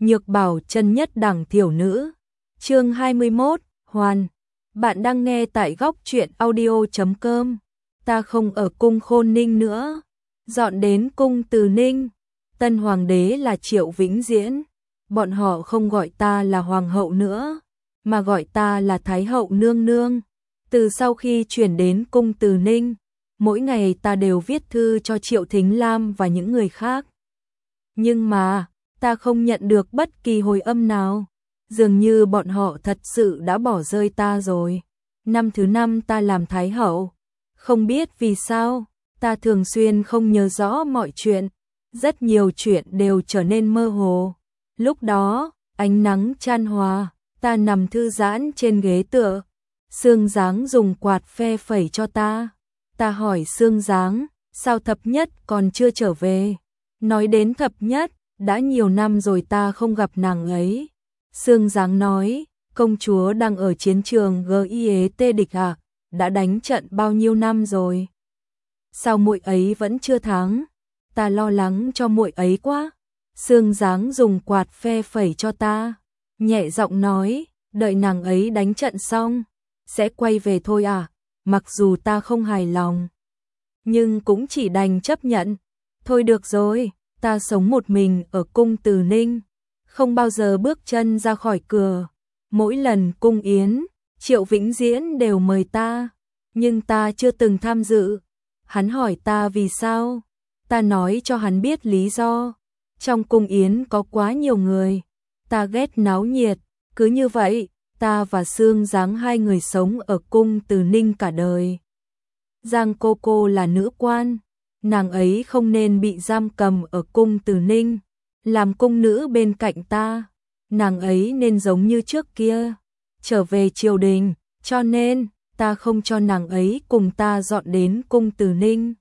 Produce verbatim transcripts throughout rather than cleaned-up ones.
Nhược Bảo chân nhất đẳng thiểu nữ. Chương hai mươi mốt, Hoàn. Bạn đang nghe tại góc truyện audio chấm com. Ta không ở cung Khôn Ninh nữa, dọn đến cung Từ Ninh. Tân hoàng đế là Triệu Vĩnh Diễn. Bọn họ không gọi ta là hoàng hậu nữa, mà gọi ta là thái hậu nương nương. Từ sau khi chuyển đến cung Từ Ninh, mỗi ngày ta đều viết thư cho Triệu Thính Lam và những người khác. Nhưng mà, ta không nhận được bất kỳ hồi âm nào. Dường như bọn họ thật sự đã bỏ rơi ta rồi. Năm thứ năm ta làm thái hậu. Không biết vì sao, ta thường xuyên không nhớ rõ mọi chuyện. Rất nhiều chuyện đều trở nên mơ hồ. Lúc đó, ánh nắng chan hòa, ta nằm thư giãn trên ghế tựa. Sương Giáng dùng quạt phe phẩy cho ta. Ta hỏi Sương Giáng, sao Thập Nhất còn chưa trở về? Nói đến Thập Nhất, đã nhiều năm rồi ta không gặp nàng ấy. Sương Giáng nói, công chúa đang ở chiến trường giê i e tê địch à, đã đánh trận bao nhiêu năm rồi. Sao muội ấy vẫn chưa thắng? Ta lo lắng cho muội ấy quá. Sương Giáng dùng quạt phe phẩy cho ta, nhẹ giọng nói, đợi nàng ấy đánh trận xong, sẽ quay về thôi à, mặc dù ta không hài lòng. Nhưng cũng chỉ đành chấp nhận. Thôi được rồi, ta sống một mình ở cung Từ Ninh, không bao giờ bước chân ra khỏi cửa. Mỗi lần cung yến, Triệu Vĩnh Diễn đều mời ta, nhưng ta chưa từng tham dự. Hắn hỏi ta vì sao, ta nói cho hắn biết lý do. Trong cung yến có quá nhiều người, ta ghét náo nhiệt, cứ như vậy, ta và Sương Giáng hai người sống ở cung Từ Ninh cả đời. Giang cô cô là nữ quan, nàng ấy không nên bị giam cầm ở cung Từ Ninh, làm cung nữ bên cạnh ta. Nàng ấy nên giống như trước kia, trở về triều đình, cho nên ta không cho nàng ấy cùng ta dọn đến cung Từ Ninh.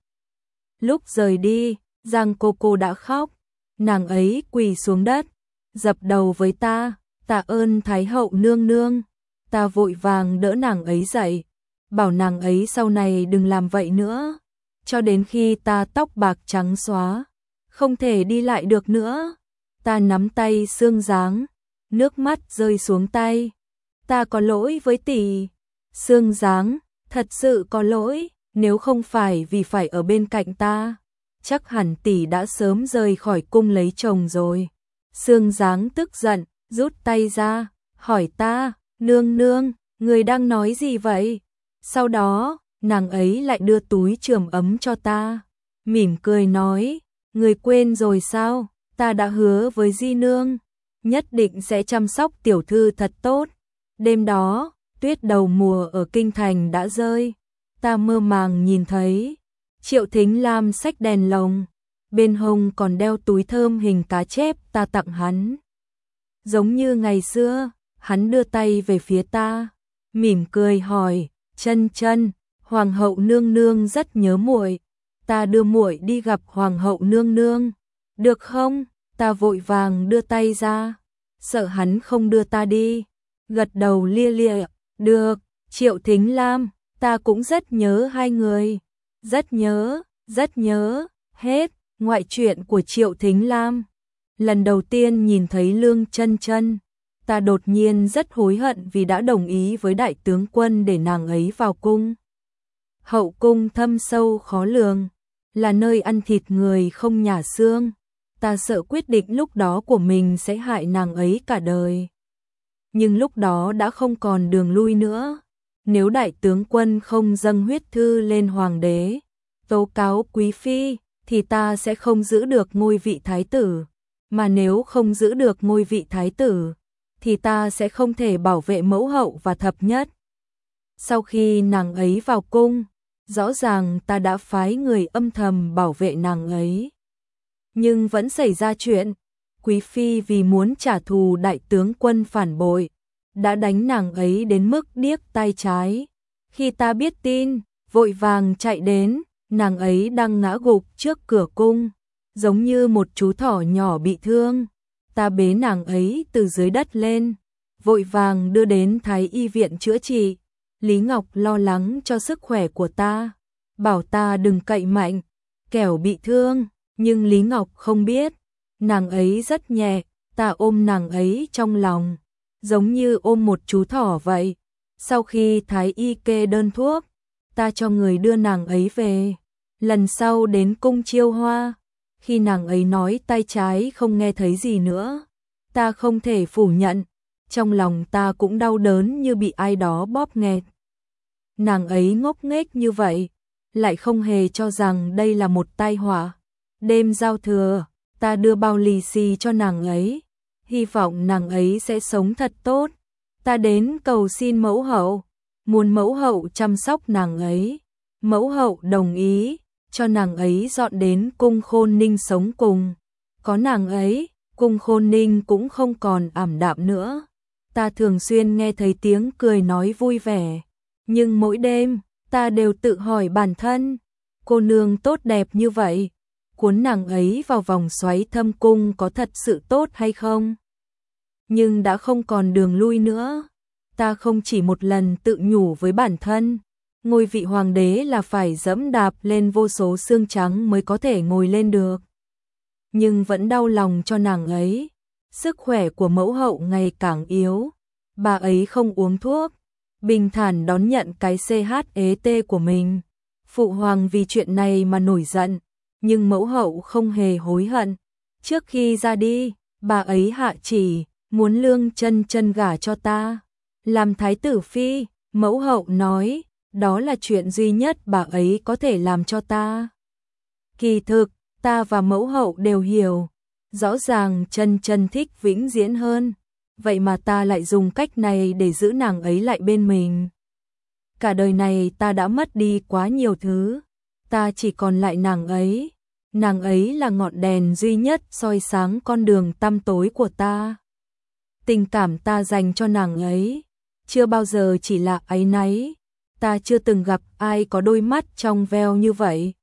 Lúc rời đi, Giang cô cô đã khóc, nàng ấy quỳ xuống đất, dập đầu với ta, tạ ơn Thái hậu nương nương. Ta vội vàng đỡ nàng ấy dậy, bảo nàng ấy sau này đừng làm vậy nữa. Cho đến khi ta tóc bạc trắng xóa, không thể đi lại được nữa, ta nắm tay Sương Giáng, nước mắt rơi xuống tay. Ta có lỗi với tỷ. Sương Giáng, thật sự có lỗi, nếu không phải vì phải ở bên cạnh ta, chắc hẳn tỷ đã sớm rời khỏi cung lấy chồng rồi. Sương Giáng tức giận, rút tay ra, hỏi ta, nương nương, người đang nói gì vậy? Sau đó, nàng ấy lại đưa túi chườm ấm cho ta, mỉm cười nói, người quên rồi sao? Ta đã hứa với Di nương, nhất định sẽ chăm sóc tiểu thư thật tốt. Đêm đó, tuyết đầu mùa ở kinh thành đã rơi, ta mơ màng nhìn thấy Triệu Thính Lam xách đèn lồng, bên hông còn đeo túi thơm hình cá chép ta tặng hắn. Giống như ngày xưa, hắn đưa tay về phía ta, mỉm cười hỏi, chân chân, hoàng hậu nương nương rất nhớ muội, ta đưa muội đi gặp hoàng hậu nương nương, được không? Ta vội vàng đưa tay ra, sợ hắn không đưa ta đi, gật đầu lia lịa, được. Triệu Thính Lam, ta cũng rất nhớ hai người, rất nhớ, rất nhớ, hết. Ngoại truyện của Triệu Thính Lam. Lần đầu tiên nhìn thấy Lương Chân Chân, ta đột nhiên rất hối hận vì đã đồng ý với đại tướng quân để nàng ấy vào cung. Hậu cung thâm sâu khó lường, là nơi ăn thịt người không nhả xương. Ta sợ quyết định lúc đó của mình sẽ hại nàng ấy cả đời. Nhưng lúc đó đã không còn đường lui nữa. Nếu đại tướng quân không dâng huyết thư lên hoàng đế, tố cáo quý phi, thì ta sẽ không giữ được ngôi vị thái tử. Mà nếu không giữ được ngôi vị thái tử, thì ta sẽ không thể bảo vệ mẫu hậu và Thập Nhất. Sau khi nàng ấy vào cung, rõ ràng ta đã phái người âm thầm bảo vệ nàng ấy. Nhưng vẫn xảy ra chuyện, quý phi vì muốn trả thù đại tướng quân phản bội, đã đánh nàng ấy đến mức điếc tai trái. Khi ta biết tin, vội vàng chạy đến, nàng ấy đang ngã gục trước cửa cung, giống như một chú thỏ nhỏ bị thương. Ta bế nàng ấy từ dưới đất lên, vội vàng đưa đến Thái y viện chữa trị. Lý Ngọc lo lắng cho sức khỏe của ta, bảo ta đừng cậy mạnh, kẻo bị thương. Nhưng Lý Ngọc không biết, nàng ấy rất nhẹ, ta ôm nàng ấy trong lòng, giống như ôm một chú thỏ vậy. Sau khi thái y kê đơn thuốc, ta cho người đưa nàng ấy về. Lần sau đến cung Chiêu Hoa, khi nàng ấy nói tay trái không nghe thấy gì nữa, ta không thể phủ nhận, trong lòng ta cũng đau đớn như bị ai đó bóp nghẹt. Nàng ấy ngốc nghếch như vậy, lại không hề cho rằng đây là một tai họa. Đêm giao thừa, ta đưa bao lì xì cho nàng ấy, hy vọng nàng ấy sẽ sống thật tốt. Ta đến cầu xin mẫu hậu, muốn mẫu hậu chăm sóc nàng ấy. Mẫu hậu đồng ý, cho nàng ấy dọn đến cung Khôn Ninh sống cùng. Có nàng ấy, cung Khôn Ninh cũng không còn ảm đạm nữa. Ta thường xuyên nghe thấy tiếng cười nói vui vẻ, nhưng mỗi đêm, ta đều tự hỏi bản thân, cô nương tốt đẹp như vậy, cuốn nàng ấy vào vòng xoáy thâm cung có thật sự tốt hay không? Nhưng đã không còn đường lui nữa. Ta không chỉ một lần tự nhủ với bản thân, ngôi vị hoàng đế là phải dẫm đạp lên vô số xương trắng mới có thể ngồi lên được. Nhưng vẫn đau lòng cho nàng ấy. Sức khỏe của mẫu hậu ngày càng yếu, bà ấy không uống thuốc, bình thản đón nhận cái xê hát e tê của mình. Phụ hoàng vì chuyện này mà nổi giận, nhưng mẫu hậu không hề hối hận. Trước khi ra đi, bà ấy hạ chỉ, muốn Lương Chân Chân gả cho ta, làm thái tử phi. Mẫu hậu nói, đó là chuyện duy nhất bà ấy có thể làm cho ta. Kỳ thực, ta và mẫu hậu đều hiểu, rõ ràng Chân Chân thích vĩnh viễn hơn, vậy mà ta lại dùng cách này để giữ nàng ấy lại bên mình. Cả đời này ta đã mất đi quá nhiều thứ, ta chỉ còn lại nàng ấy. Nàng ấy là ngọn đèn duy nhất soi sáng con đường tăm tối của ta. Tình cảm ta dành cho nàng ấy chưa bao giờ chỉ là áy náy, ta chưa từng gặp ai có đôi mắt trong veo như vậy.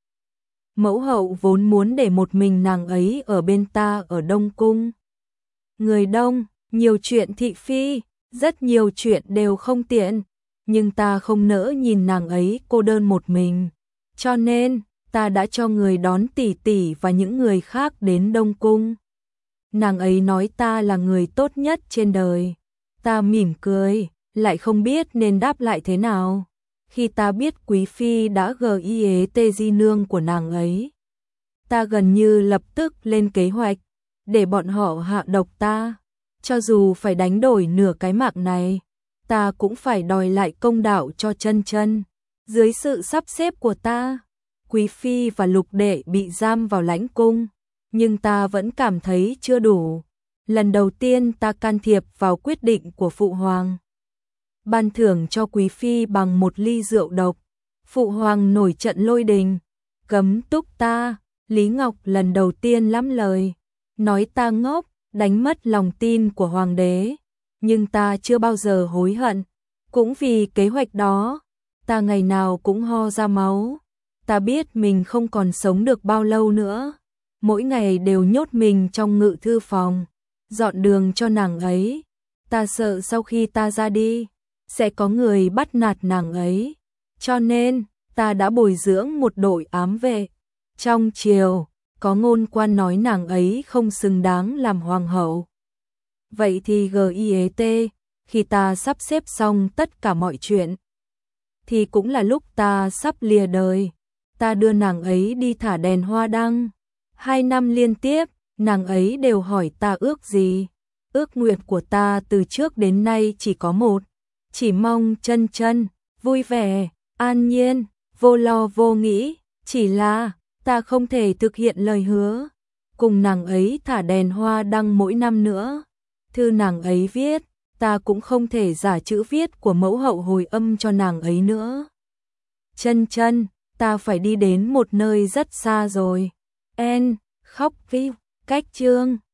Mẫu hậu vốn muốn để một mình nàng ấy ở bên ta ở Đông Cung. Người Đông, nhiều chuyện thị phi, rất nhiều chuyện đều không tiện, nhưng ta không nỡ nhìn nàng ấy cô đơn một mình. Cho nên, ta đã cho người đón tỷ tỷ và những người khác đến Đông Cung. Nàng ấy nói ta là người tốt nhất trên đời. Ta mỉm cười, lại không biết nên đáp lại thế nào. Khi ta biết Quý Phi đã ghi tê di nương của nàng ấy, ta gần như lập tức lên kế hoạch để bọn họ hạ độc ta. Cho dù phải đánh đổi nửa cái mạng này, ta cũng phải đòi lại công đạo cho Chân Chân. Dưới sự sắp xếp của ta, Quý Phi và Lục Đệ bị giam vào lãnh cung, nhưng ta vẫn cảm thấy chưa đủ. Lần đầu tiên ta can thiệp vào quyết định của Phụ Hoàng, ban thưởng cho Quý Phi bằng một ly rượu độc. Phụ Hoàng nổi trận lôi đình, cấm túc ta. Lý Ngọc lần đầu tiên lắm lời, nói ta ngốc, đánh mất lòng tin của Hoàng đế. Nhưng ta chưa bao giờ hối hận. Cũng vì kế hoạch đó, ta ngày nào cũng ho ra máu. Ta biết mình không còn sống được bao lâu nữa. Mỗi ngày đều nhốt mình trong ngự thư phòng, dọn đường cho nàng ấy. Ta sợ sau khi ta ra đi, sẽ có người bắt nạt nàng ấy. Cho nên, ta đã bồi dưỡng một đội ám vệ. Trong triều, có ngôn quan nói nàng ấy không xứng đáng làm hoàng hậu. Vậy thì git, khi ta sắp xếp xong tất cả mọi chuyện, thì cũng là lúc ta sắp lìa đời. Ta đưa nàng ấy đi thả đèn hoa đăng. Hai năm liên tiếp, nàng ấy đều hỏi ta ước gì. Ước nguyện của ta từ trước đến nay chỉ có một. Chỉ mong Chân Chân vui vẻ, an nhiên, vô lo vô nghĩ. Chỉ là ta không thể thực hiện lời hứa cùng nàng ấy thả đèn hoa đăng mỗi năm nữa. Thư nàng ấy viết, ta cũng không thể giả chữ viết của mẫu hậu hồi âm cho nàng ấy nữa. Chân Chân, ta phải đi đến một nơi rất xa rồi. En, khóc vi, cách chương.